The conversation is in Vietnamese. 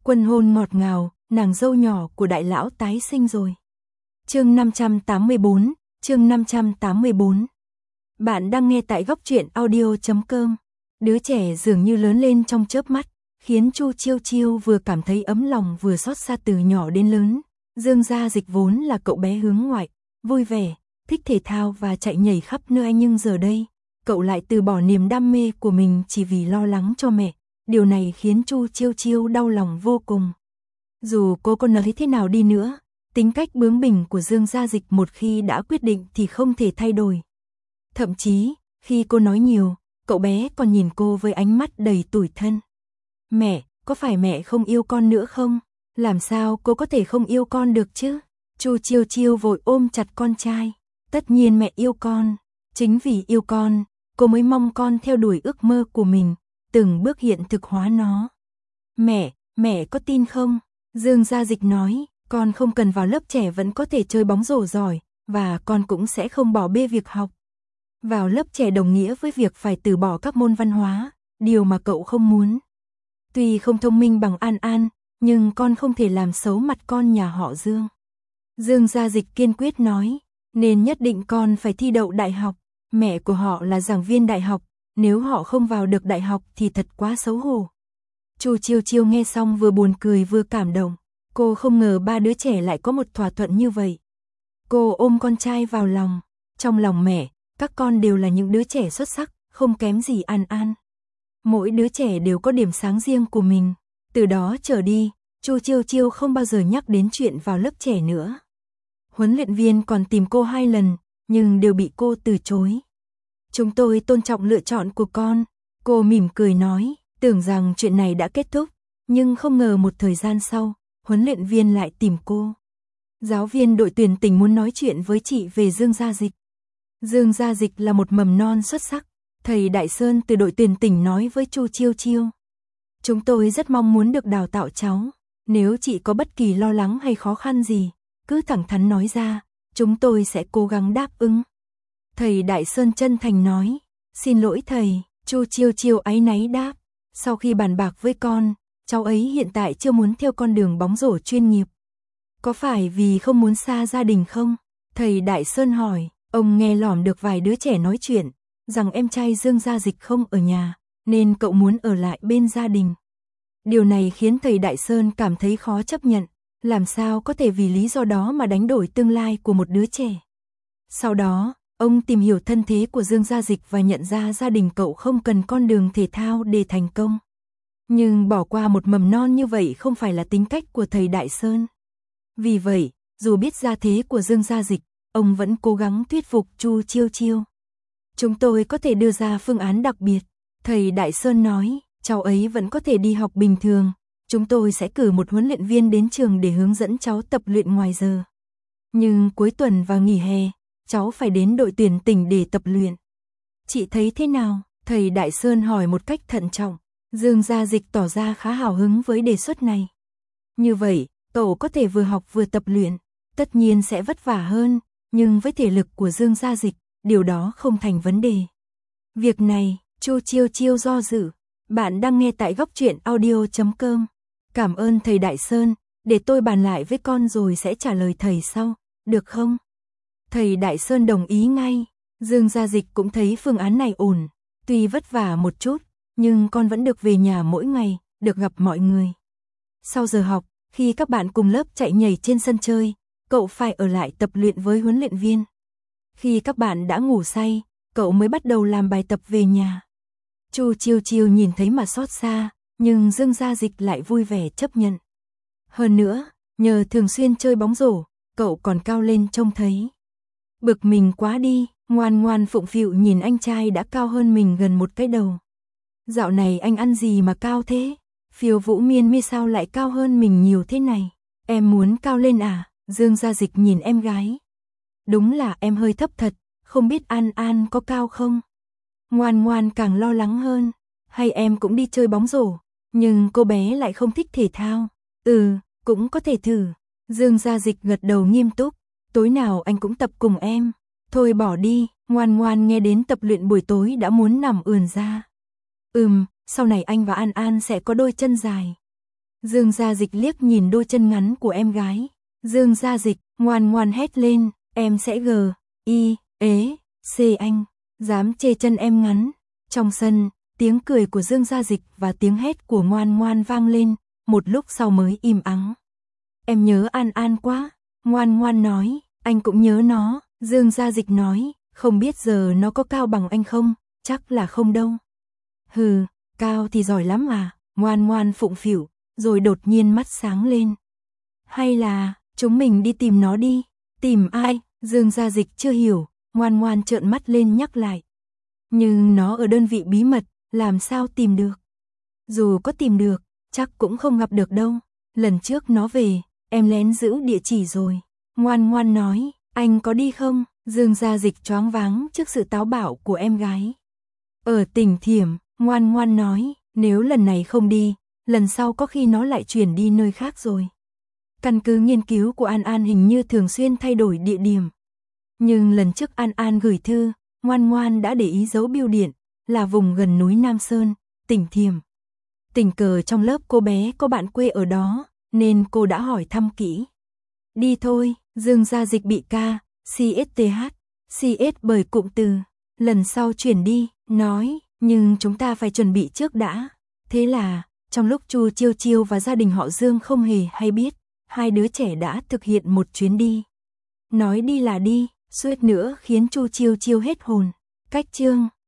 Quân hôn ngọt ngào, nàng dâu nhỏ của đại lão tái sinh rồi. Chương 584, chương 584. Bạn đang nghe tại góc truyện audio.com. Đứa trẻ dường như lớn lên trong chớp mắt, khiến Chu Chiêu Chiêu vừa cảm thấy ấm lòng vừa xót xa từ nhỏ đến lớn. Dương Gia Dịch vốn là cậu bé hướng ngoại, vui vẻ, thích thể thao và chạy nhảy khắp nơi, nhưng giờ đây, cậu lại từ bỏ niềm đam mê của mình chỉ vì lo lắng cho mẹ. Điều này khiến Chu Chiêu Chiêu đau lòng vô cùng. Dù cô có nói thế nào đi nữa, tính cách bướng bỉnh của Dương Gia Dịch một khi đã quyết định thì không thể thay đổi. Thậm chí, khi cô nói nhiều, cậu bé còn nhìn cô với ánh mắt đầy tủi thân. Mẹ, có phải mẹ không yêu con nữa không? Làm sao cô có thể không yêu con được chứ? Chu Chiêu Chiêu vội ôm chặt con trai. Tất nhiên mẹ yêu con. Chính vì yêu con, cô mới mong con theo đuổi ước mơ của mình, từng bước hiện thực hóa nó. Mẹ có tin không? Dương Gia Dịch nói, con không cần vào lớp trẻ vẫn có thể chơi bóng rổ giỏi, và con cũng sẽ không bỏ bê việc học. Vào lớp trẻ đồng nghĩa với việc phải từ bỏ các môn văn hóa, điều mà cậu không muốn. Tuy không thông minh bằng An An, nhưng con không thể làm xấu mặt con nhà họ Dương. Dương Gia Dịch kiên quyết nói, nên nhất định con phải thi đậu đại học. Mẹ của họ là giảng viên đại học, nếu họ không vào được đại học thì thật quá xấu hổ. Chu Chiêu Chiêu nghe xong vừa buồn cười vừa cảm động. Cô không ngờ ba đứa trẻ lại có một thỏa thuận như vậy. Cô ôm con trai vào lòng. Trong lòng mẹ, các con đều là những đứa trẻ xuất sắc, không kém gì An An. Mỗi đứa trẻ đều có điểm sáng riêng của mình. Từ đó trở đi, Chu Chiêu Chiêu không bao giờ nhắc đến chuyện vào lớp trẻ nữa. Huấn luyện viên còn tìm cô 2 lần, nhưng đều bị cô từ chối. Chúng tôi tôn trọng lựa chọn của con. Cô mỉm cười nói, tưởng rằng chuyện này đã kết thúc, nhưng không ngờ một thời gian sau, huấn luyện viên lại tìm cô. Giáo viên đội tuyển tỉnh muốn nói chuyện với chị về Dương Gia Dịch. Dương Gia Dịch là một mầm non xuất sắc. Thầy Đại Sơn từ đội tuyển tỉnh nói với Chu Chiêu Chiêu. Chúng tôi rất mong muốn được đào tạo cháu. Nếu chị có bất kỳ lo lắng hay khó khăn gì, cứ thẳng thắn nói ra, chúng tôi sẽ cố gắng đáp ứng. Thầy Đại Sơn chân thành nói, xin lỗi thầy. Chu Chiêu Chiêu áy náy đáp, sau khi bàn bạc với con, cháu ấy hiện tại chưa muốn theo con đường bóng rổ chuyên nghiệp. Có phải vì không muốn xa gia đình không? Thầy Đại Sơn hỏi, ông nghe lỏm được vài đứa trẻ nói chuyện, rằng em trai Dương Gia Dịch không ở nhà, nên cậu muốn ở lại bên gia đình. Điều này khiến thầy Đại Sơn cảm thấy khó chấp nhận, làm sao có thể vì lý do đó mà đánh đổi tương lai của một đứa trẻ. Sau đó, ông tìm hiểu thân thế của Dương Gia Dịch và nhận ra gia đình cậu không cần con đường thể thao để thành công. Nhưng bỏ qua một mầm non như vậy không phải là tính cách của thầy Đại Sơn. Vì vậy, dù biết gia thế của Dương Gia Dịch, ông vẫn cố gắng thuyết phục Chu Chiêu Chiêu. Chúng tôi có thể đưa ra phương án đặc biệt. Thầy Đại Sơn nói, cháu ấy vẫn có thể đi học bình thường. Chúng tôi sẽ cử một huấn luyện viên đến trường để hướng dẫn cháu tập luyện ngoài giờ. Nhưng cuối tuần và nghỉ hè, cháu phải đến đội tuyển tỉnh để tập luyện. Chị thấy thế nào? Thầy Đại Sơn hỏi một cách thận trọng. Dương Gia Dịch tỏ ra khá hào hứng với đề xuất này. Như vậy, cậu có thể vừa học vừa tập luyện. Tất nhiên sẽ vất vả hơn, nhưng với thể lực của Dương Gia Dịch, điều đó không thành vấn đề. Việc này, Chu Chiêu Chiêu do dự. Bạn đang nghe tại góc truyện audio.com. Cảm ơn thầy Đại Sơn, để tôi bàn lại với con rồi sẽ trả lời thầy sau, được không? Thầy Đại Sơn đồng ý ngay. Dương Gia Dịch cũng thấy phương án này ổn. Tuy vất vả một chút, nhưng con vẫn được về nhà mỗi ngày, được gặp mọi người. Sau giờ học, khi các bạn cùng lớp chạy nhảy trên sân chơi, cậu phải ở lại tập luyện với huấn luyện viên. Khi các bạn đã ngủ say, cậu mới bắt đầu làm bài tập về nhà. Chu Chiêu Chiêu nhìn thấy mà xót xa, nhưng Dương Gia Dịch lại vui vẻ chấp nhận. Hơn nữa, nhờ thường xuyên chơi bóng rổ, cậu còn cao lên trông thấy. Bực mình quá đi, ngoan ngoan phụng phịu nhìn anh trai đã cao hơn mình gần một cái đầu. Dạo này anh ăn gì mà cao thế? Phiêu Vũ Miên mi sao lại cao hơn mình nhiều thế này? Em muốn cao lên à? Dương Gia Dịch nhìn em gái. Đúng là em hơi thấp thật, không biết An An có cao không? Ngoan ngoan càng lo lắng hơn. Hay em cũng đi chơi bóng rổ, nhưng cô bé lại không thích thể thao. Cũng có thể thử. Dương Gia Dịch gật đầu nghiêm túc. Tối nào anh cũng tập cùng em. Thôi bỏ đi, ngoan ngoan nghe đến tập luyện buổi tối đã muốn nằm ườn ra. Sau này anh và An An sẽ có đôi chân dài. Dương Gia Dịch liếc nhìn đôi chân ngắn của em gái. Dương Gia Dịch ngoan ngoan hét lên, em sẽ C anh, dám chê chân em ngắn. Trong sân, tiếng cười của Dương Gia Dịch và tiếng hét của ngoan ngoan vang lên, một lúc sau mới im ắng. Em nhớ An An quá, ngoan ngoan nói, anh cũng nhớ nó. Dương Gia Dịch nói, không biết giờ nó có cao bằng anh không, chắc là không đâu. Hừ, cao thì giỏi lắm à, ngoan ngoan phụng phịu, rồi đột nhiên mắt sáng lên. Hay là, chúng mình đi tìm nó đi. Tìm ai? Dương Gia Dịch chưa hiểu, ngoan ngoan trợn mắt lên nhắc lại. Nhưng nó ở đơn vị bí mật, làm sao tìm được? Dù có tìm được, chắc cũng không gặp được đâu. Lần trước nó về, em lén giữ địa chỉ rồi. Ngoan ngoan nói, anh có đi không? Dương Gia Dịch choáng váng trước sự táo bạo của em gái. Ở Tỉnh Thiểm, ngoan ngoan nói, nếu lần này không đi, lần sau có khi nó lại chuyển đi nơi khác rồi. Căn cứ nghiên cứu của An An hình như thường xuyên thay đổi địa điểm. Nhưng lần trước An An gửi thư, ngoan ngoan đã để ý dấu bưu điện, là vùng gần núi Nam Sơn, Tỉnh Thiểm. Tình cờ trong lớp cô bé có bạn quê ở đó, nên cô đã hỏi thăm kỹ. Đi thôi, Dương Gia Dịch bị CS bởi cụm từ, lần sau chuyển đi, nói, nhưng chúng ta phải chuẩn bị trước đã. Thế là, trong lúc Chu Chiêu Chiêu và gia đình họ Dương không hề hay biết, hai đứa trẻ đã thực hiện một chuyến đi. Nói đi là đi, suýt nữa khiến Chu Chiêu Chiêu hết hồn. Cách chương